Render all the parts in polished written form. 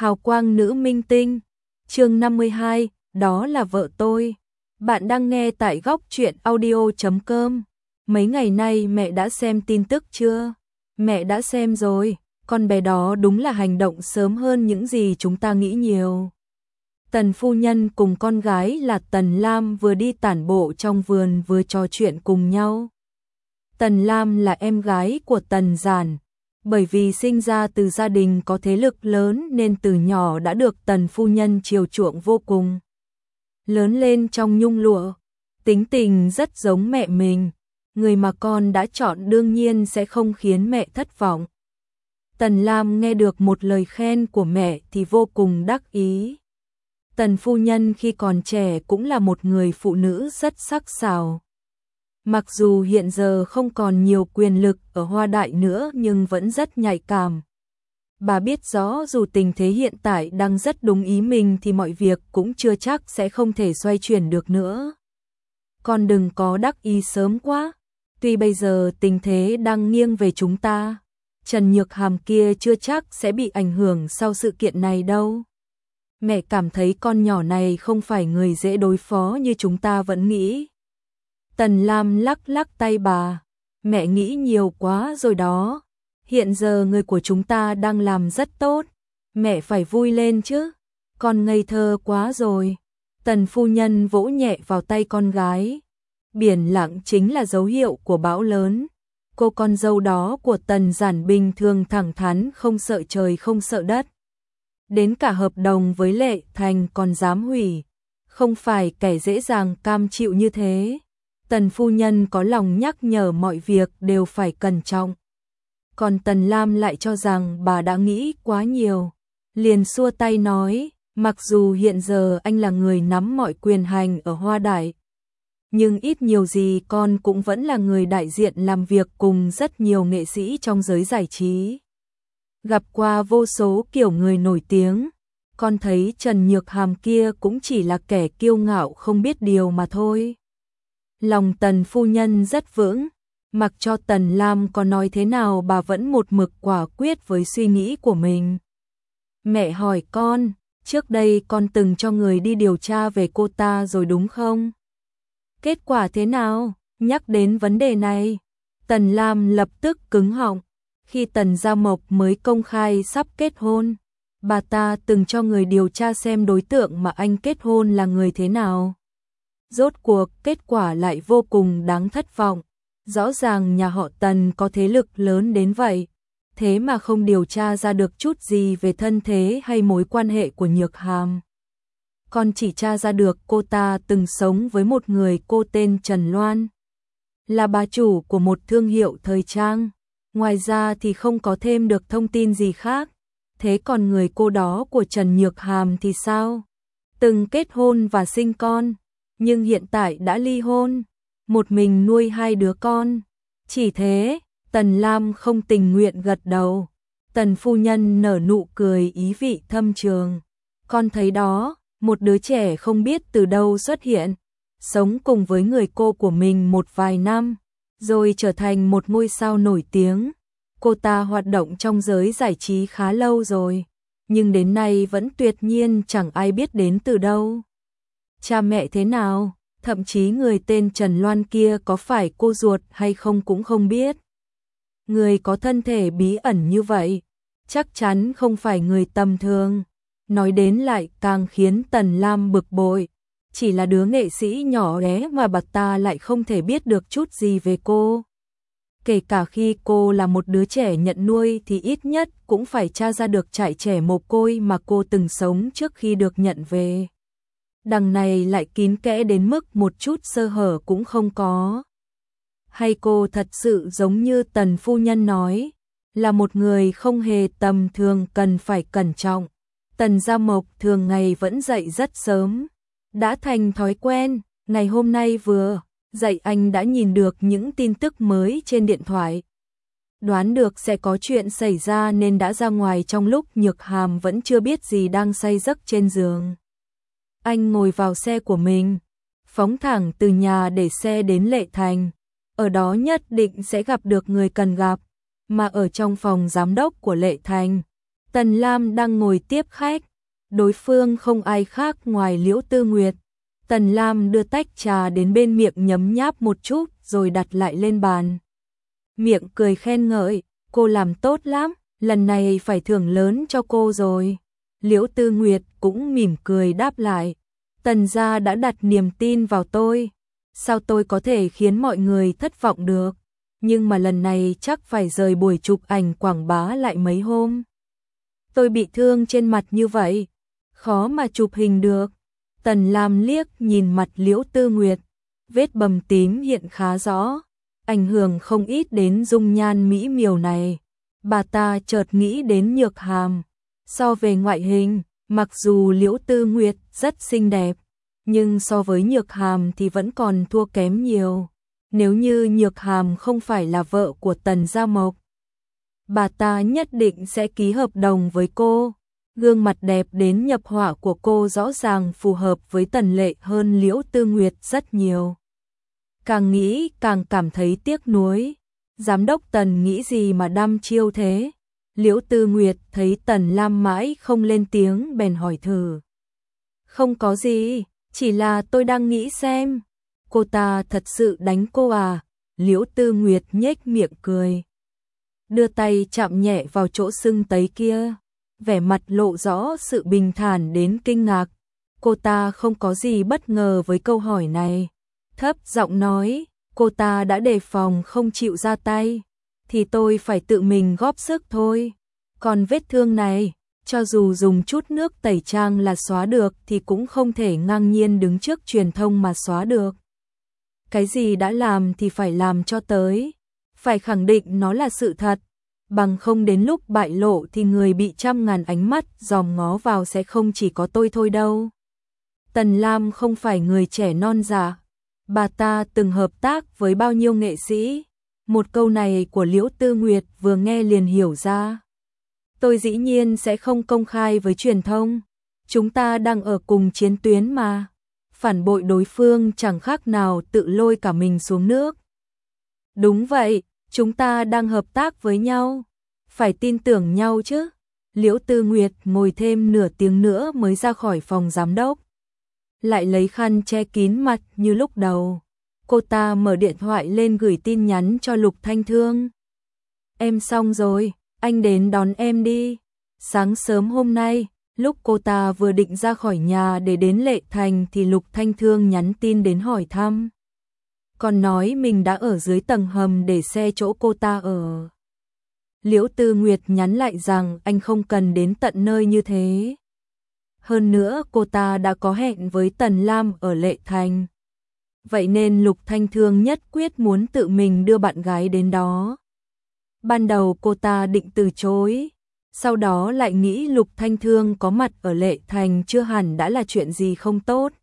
Hào quang nữ minh tinh, chương 52, đó là vợ tôi. Bạn đang nghe tại góc truyện audio.com. Mấy ngày nay mẹ đã xem tin tức chưa? Mẹ đã xem rồi, con bé đó đúng là hành động sớm hơn những gì chúng ta nghĩ nhiều. Tần phu nhân cùng con gái là Tần Lam vừa đi tản bộ trong vườn vừa trò chuyện cùng nhau. Tần Lam là em gái của Tần Giản. Bởi vì sinh ra từ gia đình có thế lực lớn nên từ nhỏ đã được Tần phu nhân chiều chuộng vô cùng. Lớn lên trong nhung lụa, tính tình rất giống mẹ mình, người mà con đã chọn đương nhiên sẽ không khiến mẹ thất vọng. Tần Lam nghe được một lời khen của mẹ thì vô cùng đắc ý. Tần phu nhân khi còn trẻ cũng là một người phụ nữ rất sắc sảo. Mặc dù hiện giờ không còn nhiều quyền lực ở Hoa Đại nữa nhưng vẫn rất nhạy cảm. Bà biết rõ dù tình thế hiện tại đang rất đúng ý mình thì mọi việc cũng chưa chắc sẽ không thể xoay chuyển được nữa. Con đừng có đắc ý sớm quá, tuy bây giờ tình thế đang nghiêng về chúng ta, Trần Nhược Hàm kia chưa chắc sẽ bị ảnh hưởng sau sự kiện này đâu. Mẹ cảm thấy con nhỏ này không phải người dễ đối phó như chúng ta vẫn nghĩ. Tần Lam lắc lắc tay bà, mẹ nghĩ nhiều quá rồi đó. Hiện giờ người của chúng ta đang làm rất tốt, mẹ phải vui lên chứ, con ngây thơ quá rồi. Tần phu nhân vỗ nhẹ vào tay con gái. Biển lặng chính là dấu hiệu của bão lớn. Cô con dâu đó của Tần Giản bình thường thẳng thắn không sợ trời không sợ đất. Đến cả hợp đồng với Lệ Thành còn dám hủy, không phải kẻ dễ dàng cam chịu như thế. Tần phu nhân có lòng nhắc nhở mọi việc đều phải cẩn trọng. Còn Tần Lam lại cho rằng bà đã nghĩ quá nhiều. Liền xua tay nói, mặc dù hiện giờ anh là người nắm mọi quyền hành ở Hoa Đại, nhưng ít nhiều gì con cũng vẫn là người đại diện làm việc cùng rất nhiều nghệ sĩ trong giới giải trí. Gặp qua vô số kiểu người nổi tiếng, con thấy Trần Nhược Hàm kia cũng chỉ là kẻ kiêu ngạo không biết điều mà thôi. Lòng Tần phu nhân rất vững, mặc cho Tần Lam có nói thế nào bà vẫn một mực quả quyết với suy nghĩ của mình. Mẹ hỏi con, trước đây con từng cho người đi điều tra về cô ta rồi đúng không? Kết quả thế nào? Nhắc đến vấn đề này, Tần Lam lập tức cứng họng. Khi Tần Gia Mộc mới công khai sắp kết hôn, bà ta từng cho người điều tra xem đối tượng mà anh kết hôn là người thế nào. Rốt cuộc kết quả lại vô cùng đáng thất vọng. Rõ ràng nhà họ Tần có thế lực lớn đến vậy, thế mà không điều tra ra được chút gì về thân thế hay mối quan hệ của Nhược Hàm. Còn chỉ tra ra được cô ta từng sống với một người cô tên Trần Loan, là bà chủ của một thương hiệu thời trang. Ngoài ra thì không có thêm được thông tin gì khác. Thế còn người cô đó của Trần Nhược Hàm thì sao? Từng kết hôn và sinh con, nhưng hiện tại đã ly hôn, một mình nuôi 2 đứa con. Chỉ thế, Tần Lam không tình nguyện gật đầu. Tần phu nhân nở nụ cười ý vị thâm trường. Con thấy đó, một đứa trẻ không biết từ đâu xuất hiện, sống cùng với người cô của mình một vài năm, rồi trở thành một ngôi sao nổi tiếng. Cô ta hoạt động trong giới giải trí khá lâu rồi, nhưng đến nay vẫn tuyệt nhiên chẳng ai biết đến từ đâu. Cha mẹ thế nào, thậm chí người tên Trần Loan kia có phải cô ruột hay không cũng không biết. Người có thân thể bí ẩn như vậy, chắc chắn không phải người tầm thường. Nói đến lại càng khiến Tần Lam bực bội. Chỉ là đứa nghệ sĩ nhỏ bé mà bà ta lại không thể biết được chút gì về cô. Kể cả khi cô là một đứa trẻ nhận nuôi thì ít nhất cũng phải tra ra được trại trẻ mồ côi mà cô từng sống trước khi được nhận về. Đằng này lại kín kẽ đến mức một chút sơ hở cũng không có. Hay cô thật sự giống như Tần phu nhân nói, là một người không hề tầm thường cần phải cẩn trọng. Tần Gia Mộc thường ngày vẫn dậy rất sớm, đã thành thói quen. Ngày hôm nay vừa dậy anh đã nhìn được những tin tức mới trên điện thoại. Đoán được sẽ có chuyện xảy ra nên đã ra ngoài trong lúc Nhược Hàm vẫn chưa biết gì đang say giấc trên giường. Anh ngồi vào xe của mình, phóng thẳng từ nhà để xe đến Lệ Thành. Ở đó nhất định sẽ gặp được người cần gặp, mà ở trong phòng giám đốc của Lệ Thành, Tần Lam đang ngồi tiếp khách, đối phương không ai khác ngoài Liễu Tư Nguyệt. Tần Lam đưa tách trà đến bên miệng nhấm nháp một chút rồi đặt lại lên bàn. Miệng cười khen ngợi, cô làm tốt lắm, lần này phải thưởng lớn cho cô rồi. Liễu Tư Nguyệt cũng mỉm cười đáp lại, Tần gia đã đặt niềm tin vào tôi, sao tôi có thể khiến mọi người thất vọng được, nhưng mà lần này chắc phải rời buổi chụp ảnh quảng bá lại mấy hôm. Tôi bị thương trên mặt như vậy, khó mà chụp hình được. Tần Lam liếc nhìn mặt Liễu Tư Nguyệt, vết bầm tím hiện khá rõ, ảnh hưởng không ít đến dung nhan mỹ miều này. Bà ta chợt nghĩ đến Nhược Hàm. So về ngoại hình, mặc dù Liễu Tư Nguyệt rất xinh đẹp, nhưng so với Nhược Hàm thì vẫn còn thua kém nhiều. Nếu như Nhược Hàm không phải là vợ của Tần Gia Mộc, bà ta nhất định sẽ ký hợp đồng với cô. Gương mặt đẹp đến nhập họa của cô rõ ràng phù hợp với Tần Lệ hơn Liễu Tư Nguyệt rất nhiều. Càng nghĩ càng cảm thấy tiếc nuối. Giám đốc Tần nghĩ gì mà đăm chiêu thế? Liễu Tư Nguyệt thấy Tần Lam mãi không lên tiếng bèn hỏi thử. Không có gì, chỉ là tôi đang nghĩ xem. Cô ta thật sự đánh cô à? Liễu Tư Nguyệt nhếch miệng cười, đưa tay chạm nhẹ vào chỗ sưng tấy kia, vẻ mặt lộ rõ sự bình thản đến kinh ngạc. Cô ta không có gì bất ngờ với câu hỏi này, thấp giọng nói, cô ta đã đề phòng không chịu ra tay, thì tôi phải tự mình góp sức thôi. Còn vết thương này, cho dù dùng chút nước tẩy trang là xóa được thì cũng không thể ngang nhiên đứng trước truyền thông mà xóa được. Cái gì đã làm thì phải làm cho tới, phải khẳng định nó là sự thật, bằng không đến lúc bại lộ thì người bị trăm ngàn ánh mắt dòm ngó vào sẽ không chỉ có tôi thôi đâu. Tần Lam không phải người trẻ non dạ, bà ta từng hợp tác với bao nhiêu nghệ sĩ. Một câu này của Liễu Tư Nguyệt vừa nghe liền hiểu ra. Tôi dĩ nhiên sẽ không công khai với truyền thông, chúng ta đang ở cùng chiến tuyến mà. Phản bội đối phương chẳng khác nào tự lôi cả mình xuống nước. Đúng vậy, chúng ta đang hợp tác với nhau, phải tin tưởng nhau chứ. Liễu Tư Nguyệt ngồi thêm nửa tiếng nữa mới ra khỏi phòng giám đốc, lại lấy khăn che kín mặt như lúc đầu. Cô ta mở điện thoại lên gửi tin nhắn cho Lục Thanh Thương. Em xong rồi, anh đến đón em đi. Sáng sớm hôm nay, lúc cô ta vừa định ra khỏi nhà để đến Lệ Thành thì Lục Thanh Thương nhắn tin đến hỏi thăm. Còn nói mình đã ở dưới tầng hầm để xe chỗ cô ta ở. Liễu Tư Nguyệt nhắn lại rằng anh không cần đến tận nơi như thế. Hơn nữa cô ta đã có hẹn với Tần Lam ở Lệ Thành. Vậy nên Lục Thanh Thương nhất quyết muốn tự mình đưa bạn gái đến đó. Ban đầu cô ta định từ chối, sau đó lại nghĩ Lục Thanh Thương có mặt ở Lệ Thành chưa hẳn đã là chuyện gì không tốt,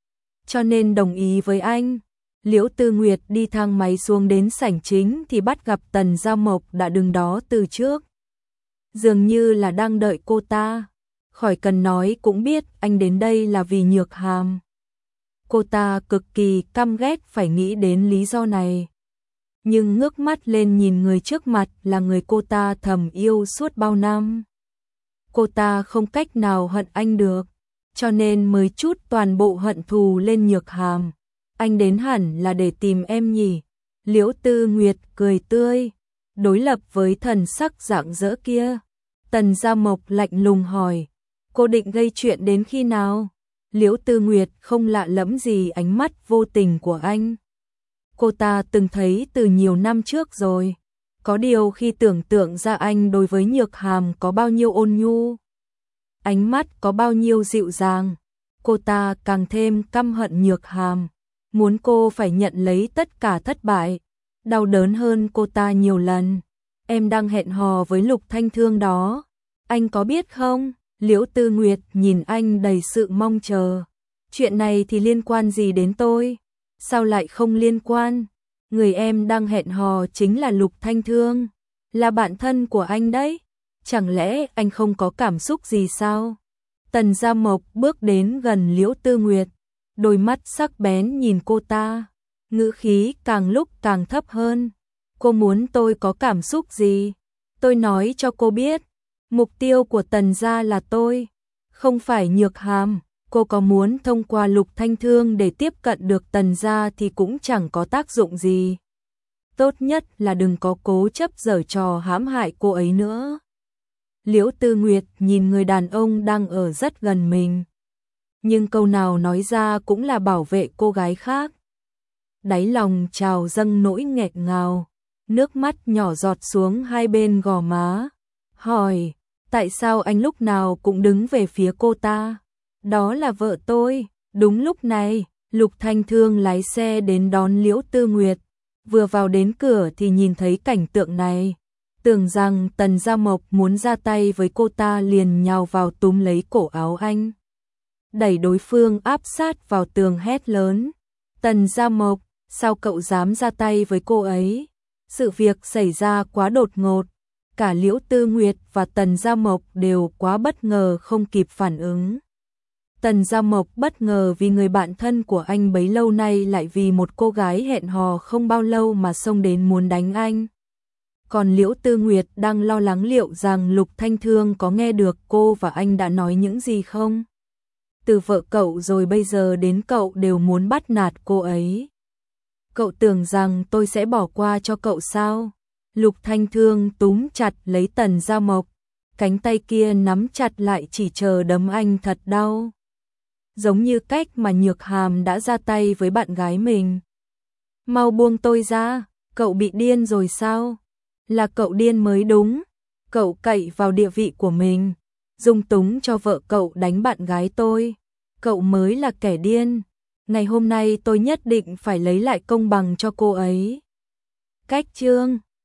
cho nên đồng ý với anh. Liễu Tư Nguyệt đi thang máy xuống đến sảnh chính thì bắt gặp Tần Gia Mộc đã đứng đó từ trước, dường như là đang đợi cô ta. Khỏi cần nói cũng biết anh đến đây là vì Nhược Hàm. Cô ta cực kỳ căm ghét phải nghĩ đến lý do này, nhưng ngước mắt lên nhìn người trước mặt là người cô ta thầm yêu suốt bao năm. Cô ta không cách nào hận anh được, cho nên mới trút toàn bộ hận thù lên Nhược Hàm. Anh đến hẳn là để tìm em nhỉ? Liễu Tư Nguyệt cười tươi, đối lập với thần sắc rạng rỡ kia. Tần Gia Mộc lạnh lùng hỏi, cô định gây chuyện đến khi nào? Liễu Tư Nguyệt không lạ lẫm gì ánh mắt vô tình của anh. Cô ta từng thấy từ nhiều năm trước rồi. Có điều khi tưởng tượng ra anh đối với Nhược Hàm có bao nhiêu ôn nhu, ánh mắt có bao nhiêu dịu dàng, cô ta càng thêm căm hận Nhược Hàm, muốn cô phải nhận lấy tất cả thất bại, đau đớn hơn cô ta nhiều lần. Em đang hẹn hò với Lục Thanh Thương đó, anh có biết không? Liễu Tư Nguyệt nhìn anh đầy sự mong chờ. Chuyện này thì liên quan gì đến tôi? Sao lại không liên quan? Người em đang hẹn hò chính là Lục Thanh Thương, là bạn thân của anh đấy. Chẳng lẽ anh không có cảm xúc gì sao? Tần Gia Mộc bước đến gần Liễu Tư Nguyệt, đôi mắt sắc bén nhìn cô ta, ngữ khí càng lúc càng thấp hơn. Cô muốn tôi có cảm xúc gì? Tôi nói cho cô biết, Mục tiêu của Tần gia là tôi, không phải Nhược Hàm. Cô có muốn thông qua Lục Thanh Thương để tiếp cận được Tần gia thì cũng chẳng có tác dụng gì. Tốt nhất là đừng có cố chấp giở trò hãm hại cô ấy nữa. Liễu Tư Nguyệt nhìn người đàn ông đang ở rất gần mình, nhưng câu nào nói ra cũng là bảo vệ cô gái khác. Đáy lòng trào dâng nỗi nghẹt ngào, nước mắt nhỏ giọt xuống hai bên gò má. Hỏi, tại sao anh lúc nào cũng đứng về phía cô ta? Đó là vợ tôi. Đúng lúc này, Lục Thanh Thương lái xe đến đón Liễu Tư Nguyệt. Vừa vào đến cửa thì nhìn thấy cảnh tượng này. Tưởng rằng Tần Gia Mộc muốn ra tay với cô ta, liền nhào vào túm lấy cổ áo anh, đẩy đối phương áp sát vào tường, hét lớn. Tần Gia Mộc, sao cậu dám ra tay với cô ấy? Sự việc xảy ra quá đột ngột. Cả Liễu Tư Nguyệt và Tần Gia Mộc đều quá bất ngờ không kịp phản ứng. Tần Gia Mộc bất ngờ vì người bạn thân của anh bấy lâu nay lại vì một cô gái hẹn hò không bao lâu mà xông đến muốn đánh anh. Còn Liễu Tư Nguyệt đang lo lắng liệu rằng Lục Thanh Thương có nghe được cô và anh đã nói những gì không. Từ vợ cậu rồi bây giờ đến cậu đều muốn bắt nạt cô ấy. Cậu tưởng rằng tôi sẽ bỏ qua cho cậu sao? Lục Thanh Thương túm chặt lấy Tần Gia Mộc, cánh tay kia nắm chặt lại chỉ chờ đấm anh thật đau. Giống như cách mà Nhược Hàm đã ra tay với bạn gái mình. Mau buông tôi ra, cậu bị điên rồi sao? Là cậu điên mới đúng. Cậu cậy vào địa vị của mình, dung túng cho vợ cậu đánh bạn gái tôi. Cậu mới là kẻ điên. Ngày hôm nay tôi nhất định phải lấy lại công bằng cho cô ấy. Cách chương